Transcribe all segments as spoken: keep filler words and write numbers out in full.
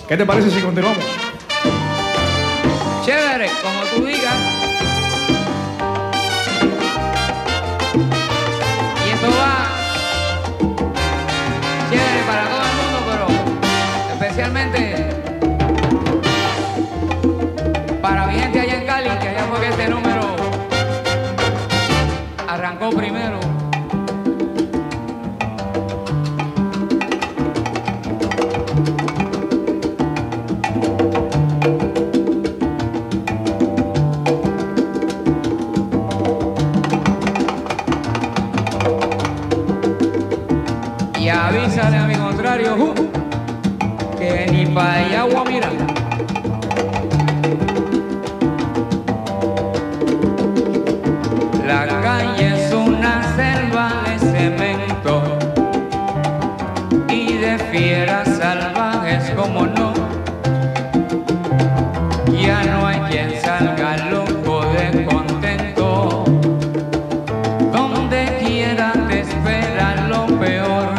¿Qué te parece si continuamos? Chévere, como tú digas. Y esto va chévere para todo el mundo, pero especialmente para mi gente allá en Cali, que allá fue que este número arrancó primero. Y avísale a mi contrario uh, que ni pa' allá agua mira. La calle es una selva de cemento y de fieras salvajes, como no. Ya no hay quien salga loco de contento. Donde quiera te espera lo peor.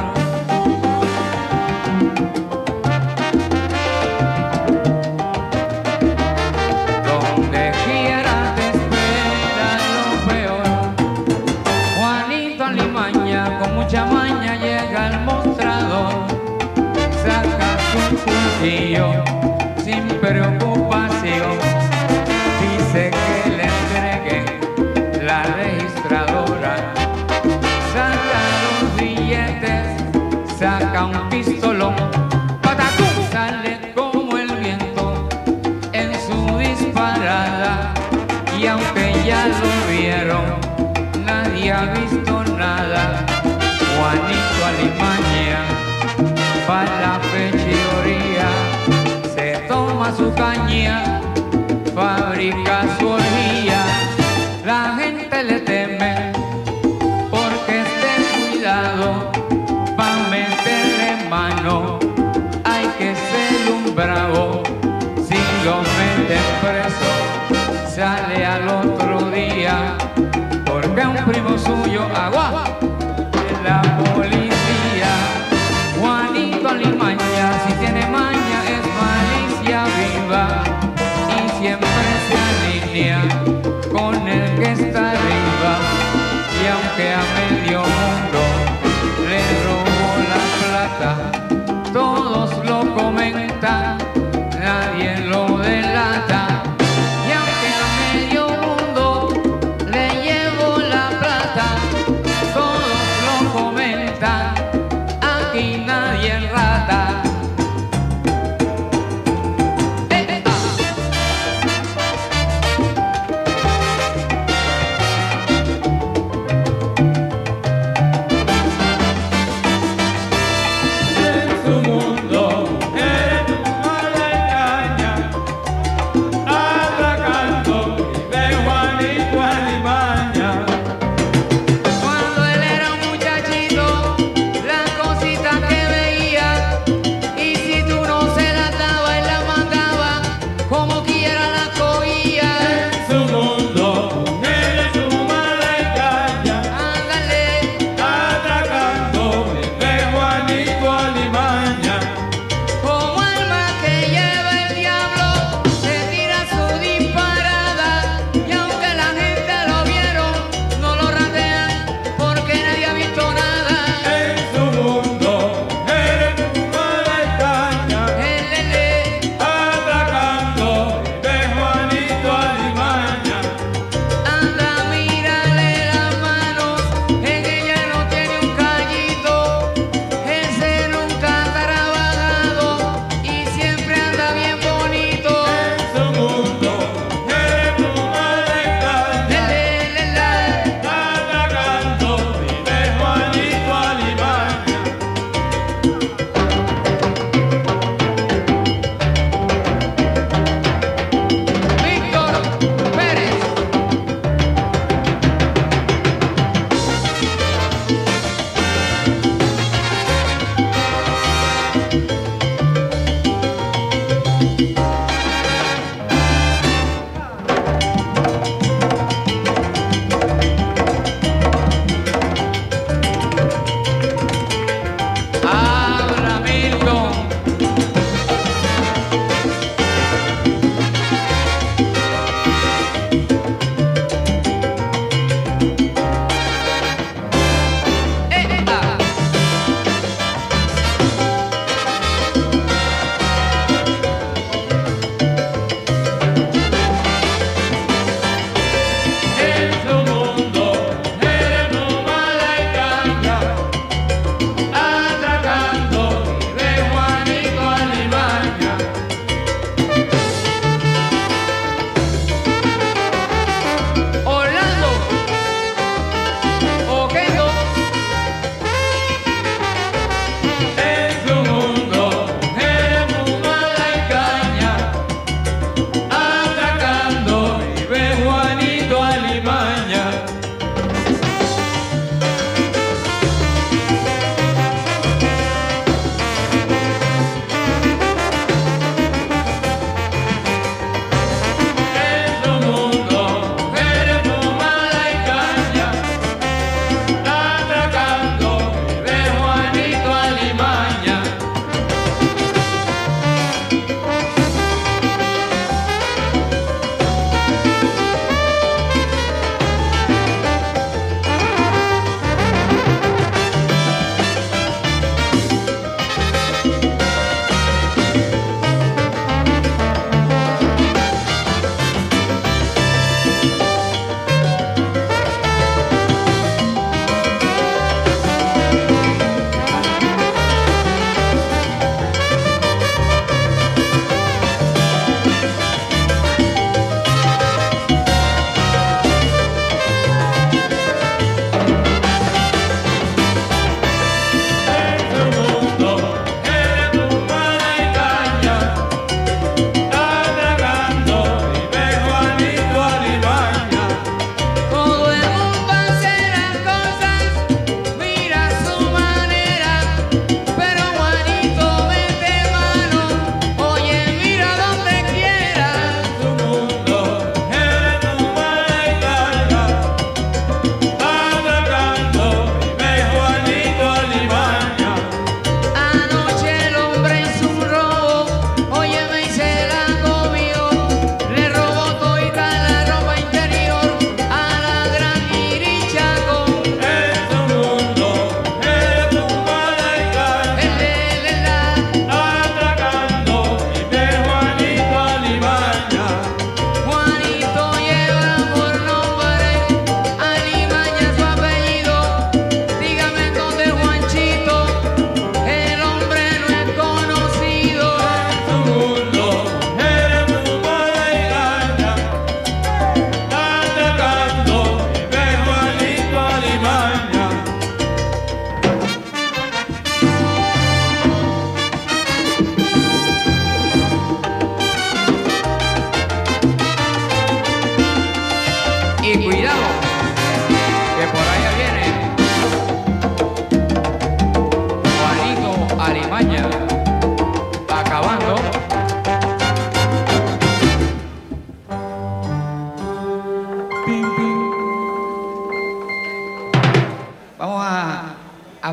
Donde quiera te espera lo peor. Juanito Alimaña con mucha maña llega al mostrador, saca su cuchillo sin preocupación, dice que le entregue la registradora, saca los billetes, saca un pistolón, ¡patacú! Sale como el viento en su disparada, y aunque ya lo vieron, nadie ha visto nada. Juanito Alimaña pa' la fechoría, se toma su caña, fabrica su orgía. La gente le teme porque esté cuidado, pa' meterle mano hay que ser un bravo. Si lo meten preso sale al otro día, porque un primo suyo agua de la policía. Juanito Alimaña, si tiene maña es malicia viva, y siempre se alinea con el que está arriba. Y aunque a medio mundo le robó la plata, todos lo comentan, nadie lo delata. Y aunque a medio mundo le llevó la plata, todos lo comentan,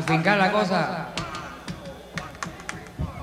fincar la cosa